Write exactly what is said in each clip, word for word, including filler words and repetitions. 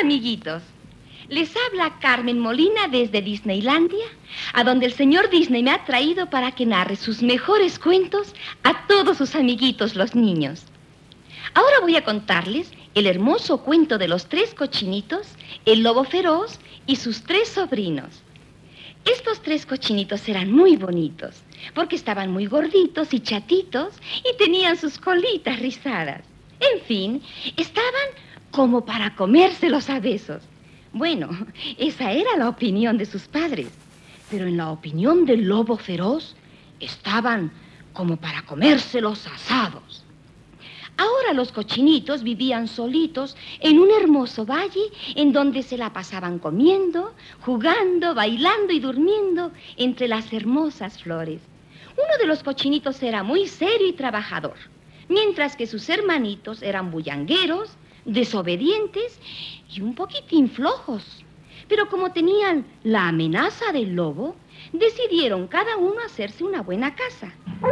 amiguitos. Les habla Carmen Molina desde Disneylandia, a donde el señor Disney me ha traído para que narre sus mejores cuentos a todos sus amiguitos, los niños. Ahora voy a contarles el hermoso cuento de los tres cochinitos, el lobo feroz y sus tres sobrinos. Estos tres cochinitos eran muy bonitos, porque estaban muy gorditos y chatitos y tenían sus colitas rizadas. En fin, estaban como para comérselos a besos. Bueno, esa era la opinión de sus padres, pero en la opinión del lobo feroz estaban como para comérselos asados. Ahora los cochinitos vivían solitos en un hermoso valle en donde se la pasaban comiendo, jugando, bailando y durmiendo entre las hermosas flores. Uno de los cochinitos era muy serio y trabajador, mientras que sus hermanitos eran bullangueros, desobedientes y un poquitín flojos. Pero como tenían la amenaza del lobo, decidieron cada uno hacerse una buena casa.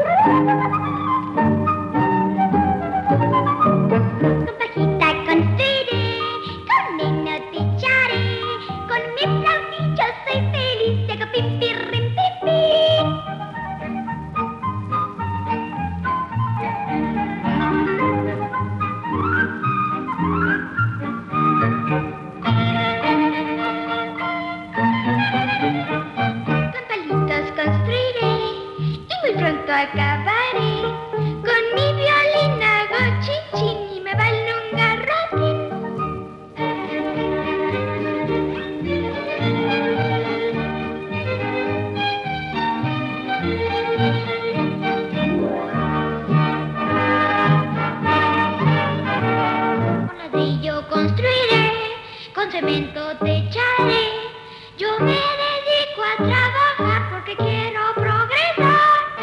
Con pajita construiré, con heno techaré, con mi flautillo soy feliz, hago pim, pirrim, pim, pim. Acabaré con mi violín, hago chin chin y me vale un garrotín. Con ladrillo construiré, con cemento techaré. Yo me dedico a trabajar porque quiero progresar.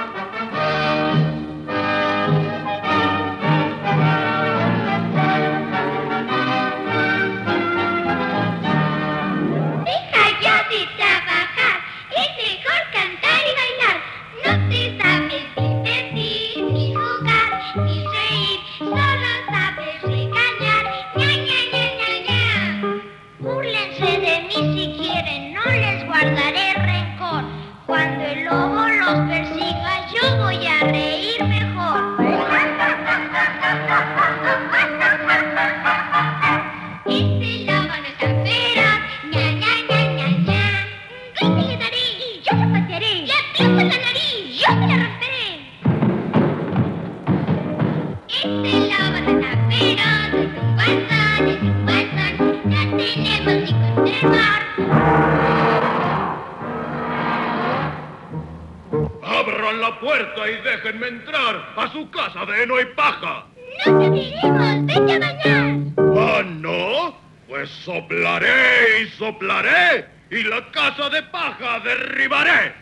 Guardaré rencor. Cuando el lobo los persiga, yo voy a reír mejor. Este lobo no es tan feroz. Ña, ña, ña, ña, ña. Grite le daré y yo lo patearé. Le aprieto la nariz, yo se la romperé. Este lobo no es tan feroz. Es un guasón, es un guasón. Ya tenemos ni conservar. ¡Abran la puerta y déjenme entrar a su casa de heno y paja! ¡No te abriremos! ¡Vete a bañar! ¿Ah, no? Pues soplaré y soplaré y la casa de paja derribaré.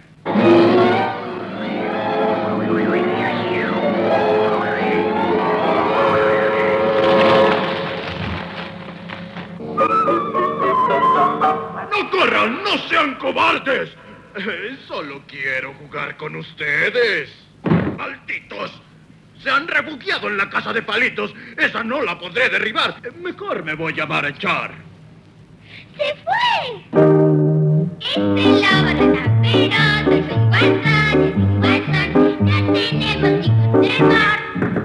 ¡No corran! ¡No sean cobardes! Eh, solo quiero jugar con ustedes. ¡Malditos! Se han refugiado en la casa de palitos. Esa no la podré derribar. Eh, mejor me voy a marchar. ¡Se fue! Este lobo no está feroz. Es un guasón, es un guasón. Ya tenemos que conservar.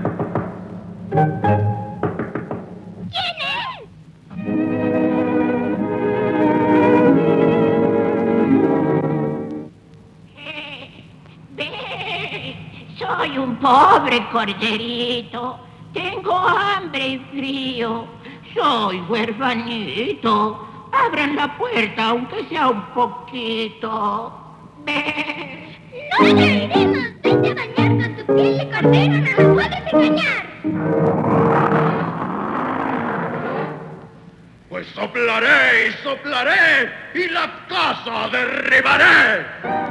¿Quién es? Soy un pobre corderito, tengo hambre y frío, soy huerfanito, abran la puerta aunque sea un poquito. ¡Ve! ¡No te iremos! ¡Vete a bañar con tu piel de cordero! ¡No nos puedes engañar! Pues soplaré y soplaré y la casa derribaré.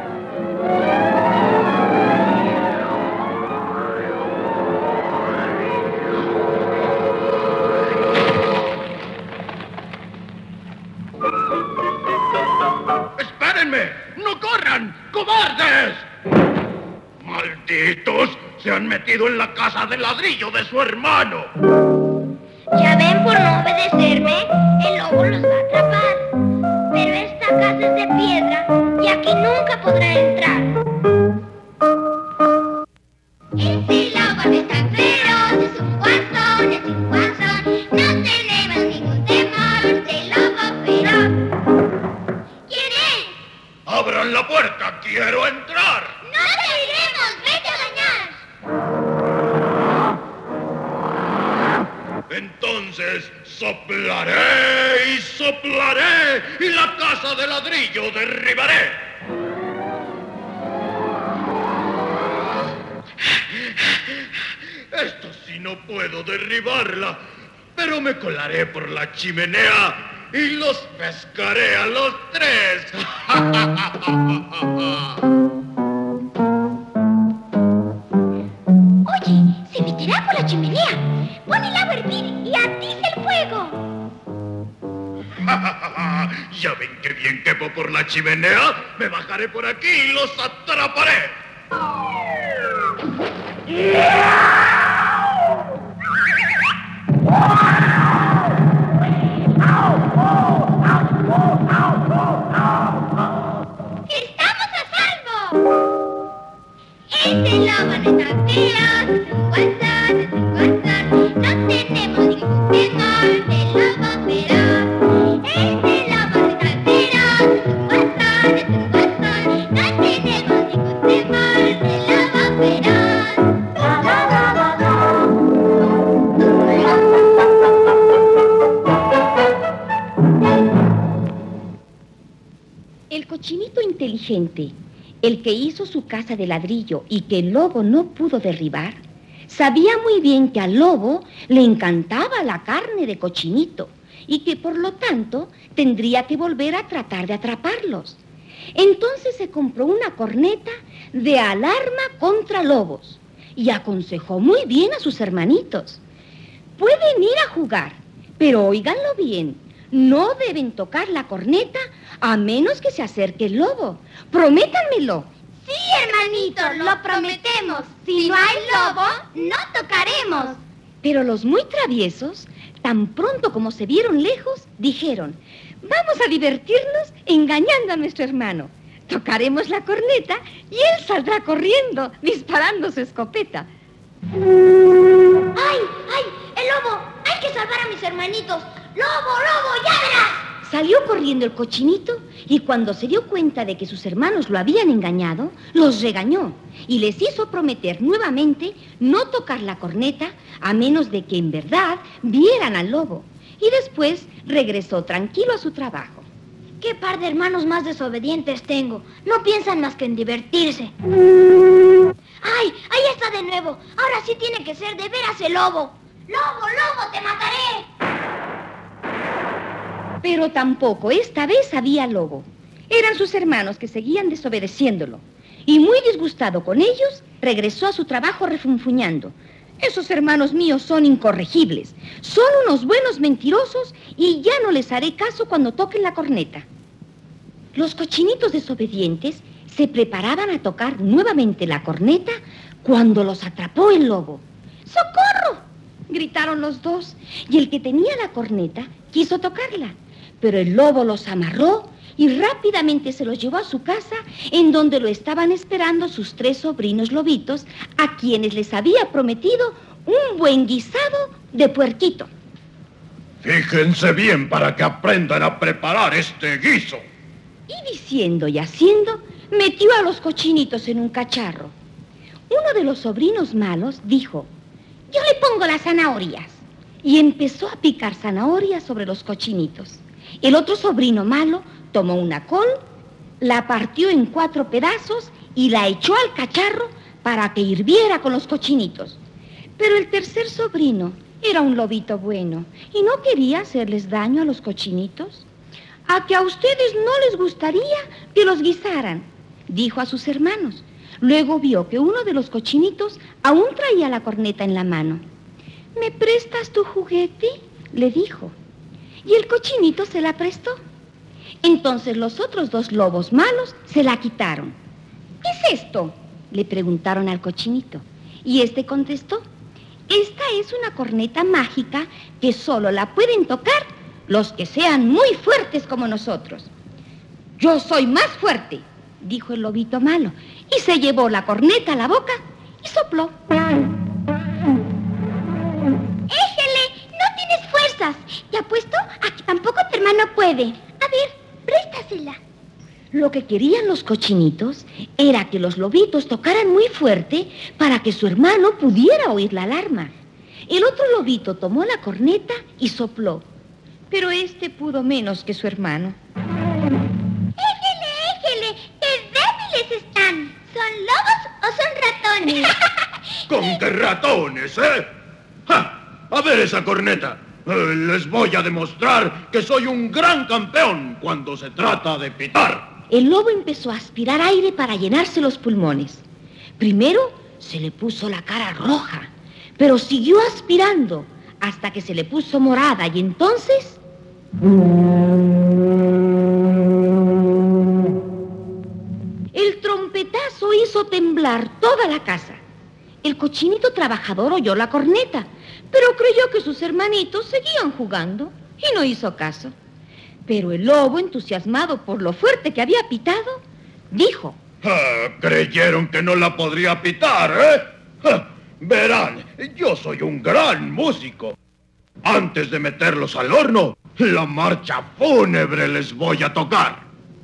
¡Espérenme! ¡No corran! ¡Cobardes! ¡Malditos! Se han metido en la casa de ladrillo de su hermano. ¿Ya ven por no obedecerme? El lobo los va a atrapar. Pero esta casa es de piedra y aquí nunca podrá entrar. Ese lobo no es tan feroz, es un guasón, es un guasón. No tenemos ningún temor de lobo feroz. ¿Quién es? ¡Abran la puerta! ¡Quiero entrar! ¡No te iremos! ¡Vete a bañar! Entonces soplaré y soplaré y la casa de ladrillo derribaré. Esto sí no puedo derribarla, pero me colaré por la chimenea y los pescaré a los tres. Oye, se meterá por la chimenea. Pon el agua a hervir y atiza el fuego. ¿Ya ven qué bien quepo por la chimenea? Me bajaré por aquí y los atraparé. ¡Estamos a salvo! Ese lobo no es tan feroz, es un guasón, es un guasón. No tenemos ningún temor del lobo feroz. Ese lobo no es tan feroz, es un guasón, es un guasón. No tenemos ningún temor del lobo feroz. La, la, la, la, la. El cochinito inteligente, el que hizo su casa de ladrillo y que el lobo no pudo derribar, sabía muy bien que al lobo le encantaba la carne de cochinito y que por lo tanto tendría que volver a tratar de atraparlos. Entonces se compró una corneta de alarma contra lobos y aconsejó muy bien a sus hermanitos. Pueden ir a jugar, pero óiganlo bien, no deben tocar la corneta a menos que se acerque el lobo. ¡Prométanmelo! Sí, hermanitos, lo prometemos. Si no hay lobo, no tocaremos. Pero los muy traviesos, tan pronto como se vieron lejos, dijeron: vamos a divertirnos engañando a nuestro hermano. Tocaremos la corneta y él saldrá corriendo, disparando su escopeta. ¡Ay, ay! ¡El lobo! ¡Hay que salvar a mis hermanitos! ¡Lobo, lobo, ya verás! Salió corriendo el cochinito y cuando se dio cuenta de que sus hermanos lo habían engañado, los regañó y les hizo prometer nuevamente no tocar la corneta a menos de que en verdad vieran al lobo. Y después regresó tranquilo a su trabajo. ¡Qué par de hermanos más desobedientes tengo! No piensan más que en divertirse. ¡Ay! ¡Ahí está de nuevo! Ahora sí tiene que ser de veras el lobo. ¡Lobo, lobo, te mataré! Pero tampoco esta vez había lobo. Eran sus hermanos que seguían desobedeciéndolo. Y muy disgustado con ellos, regresó a su trabajo refunfuñando. Esos hermanos míos son incorregibles. Son unos buenos mentirosos y ya no les haré caso cuando toquen la corneta. Los cochinitos desobedientes se preparaban a tocar nuevamente la corneta cuando los atrapó el lobo. ¡Socorro!, gritaron los dos, y el que tenía la corneta quiso tocarla, pero el lobo los amarró y rápidamente se los llevó a su casa, en donde lo estaban esperando sus tres sobrinos lobitos, a quienes les había prometido un buen guisado de puerquito. Fíjense bien para que aprendan a preparar este guiso. Y diciendo y haciendo, metió a los cochinitos en un cacharro. Uno de los sobrinos malos dijo: yo le pongo las zanahorias. Y empezó a picar zanahorias sobre los cochinitos. El otro sobrino malo tomó una col, la partió en cuatro pedazos y la echó al cacharro para que hirviera con los cochinitos. Pero el tercer sobrino era un lobito bueno y no quería hacerles daño a los cochinitos. ¿A que a ustedes no les gustaría que los guisaran?, dijo a sus hermanos. Luego vio que uno de los cochinitos aún traía la corneta en la mano. ¿Me prestas tu juguete?, le dijo. Y el cochinito se la prestó. Entonces los otros dos lobos malos se la quitaron. ¿Qué es esto?, le preguntaron al cochinito. Y este contestó: esta es una corneta mágica que solo la pueden tocar los que sean muy fuertes como nosotros. Yo soy más fuerte, dijo el lobito malo, y se llevó la corneta a la boca y sopló. ¡Éjele! ¡No tienes fuerzas! Te apuesto a que tampoco tu hermano puede. A ver, préstasela. Lo que querían los cochinitos era que los lobitos tocaran muy fuerte para que su hermano pudiera oír la alarma. El otro lobito tomó la corneta y sopló, pero este pudo menos que su hermano. ¡Éjele, éjele! ¡Qué débiles están! ¿Son lobos o son ratones? ¿Con qué ratones, eh? ¡Ja! A ver esa corneta. Eh, les voy a demostrar que soy un gran campeón cuando se trata de pitar. El lobo empezó a aspirar aire para llenarse los pulmones. Primero se le puso la cara roja, pero siguió aspirando hasta que se le puso morada y entonces... el trompetazo hizo temblar toda la casa. El cochinito trabajador oyó la corneta, pero creyó que sus hermanitos seguían jugando y no hizo caso. Pero el lobo, entusiasmado por lo fuerte que había pitado, dijo... Ah, creyeron que no la podría pitar, ¿eh? Ah, verán, yo soy un gran músico. Antes de meterlos al horno, la marcha fúnebre les voy a tocar.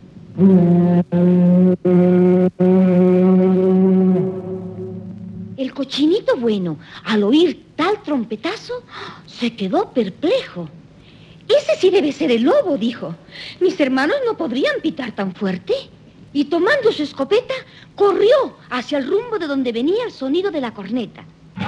El cochinito bueno, al oír tal trompetazo, se quedó perplejo. Ese sí debe ser el lobo, dijo. Mis hermanos no podrían pitar tan fuerte. Y tomando su escopeta, corrió hacia el rumbo de donde venía el sonido de la corneta.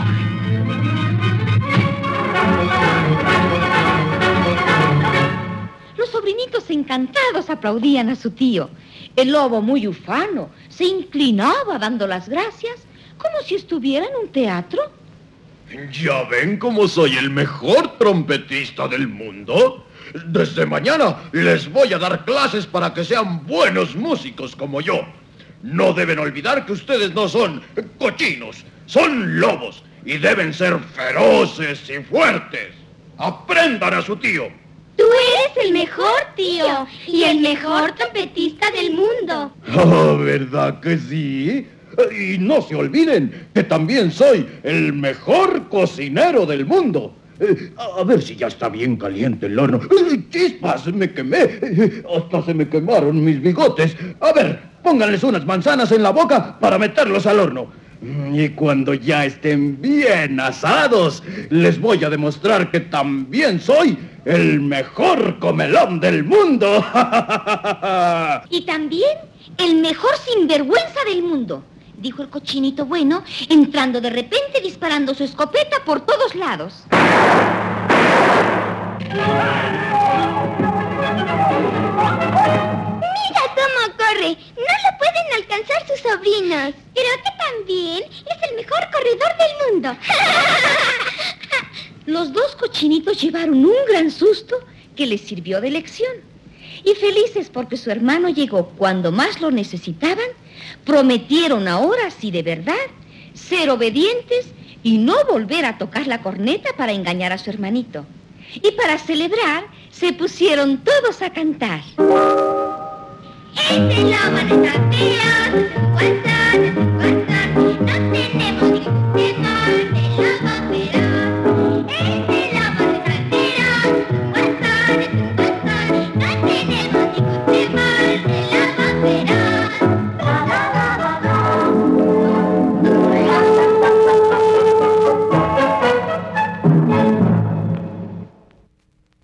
Los sobrinitos encantados aplaudían a su tío. El lobo, muy ufano, se inclinaba dando las gracias, como si estuviera en un teatro. ¿Ya ven cómo soy el mejor trompetista del mundo? Desde mañana les voy a dar clases para que sean buenos músicos como yo. No deben olvidar que ustedes no son cochinos, son lobos y deben ser feroces y fuertes. Aprendan a su tío. Tú eres el mejor, tío, y el mejor trompetista del mundo. Ah, ¿verdad que sí? Y no se olviden que también soy el mejor cocinero del mundo. Eh, a ver si ya está bien caliente el horno. Eh, ¡Chispas! Me quemé. Eh, hasta se me quemaron mis bigotes. A ver, pónganles unas manzanas en la boca para meterlos al horno. Y cuando ya estén bien asados, les voy a demostrar que también soy el mejor comelón del mundo. Y también el mejor sinvergüenza del mundo, dijo el cochinito bueno, entrando de repente disparando su escopeta por todos lados. ¡Mira cómo corre! No lo pueden alcanzar sus sobrinos. Creo que también es el mejor corredor del mundo. Los dos cochinitos llevaron un gran susto que les sirvió de lección. Y felices porque su hermano llegó cuando más lo necesitaban, prometieron ahora sí de verdad ser obedientes y no volver a tocar la corneta para engañar a su hermanito. Y para celebrar, se pusieron todos a cantar. Este lobo no está feo, de cincuenta, de cincuenta.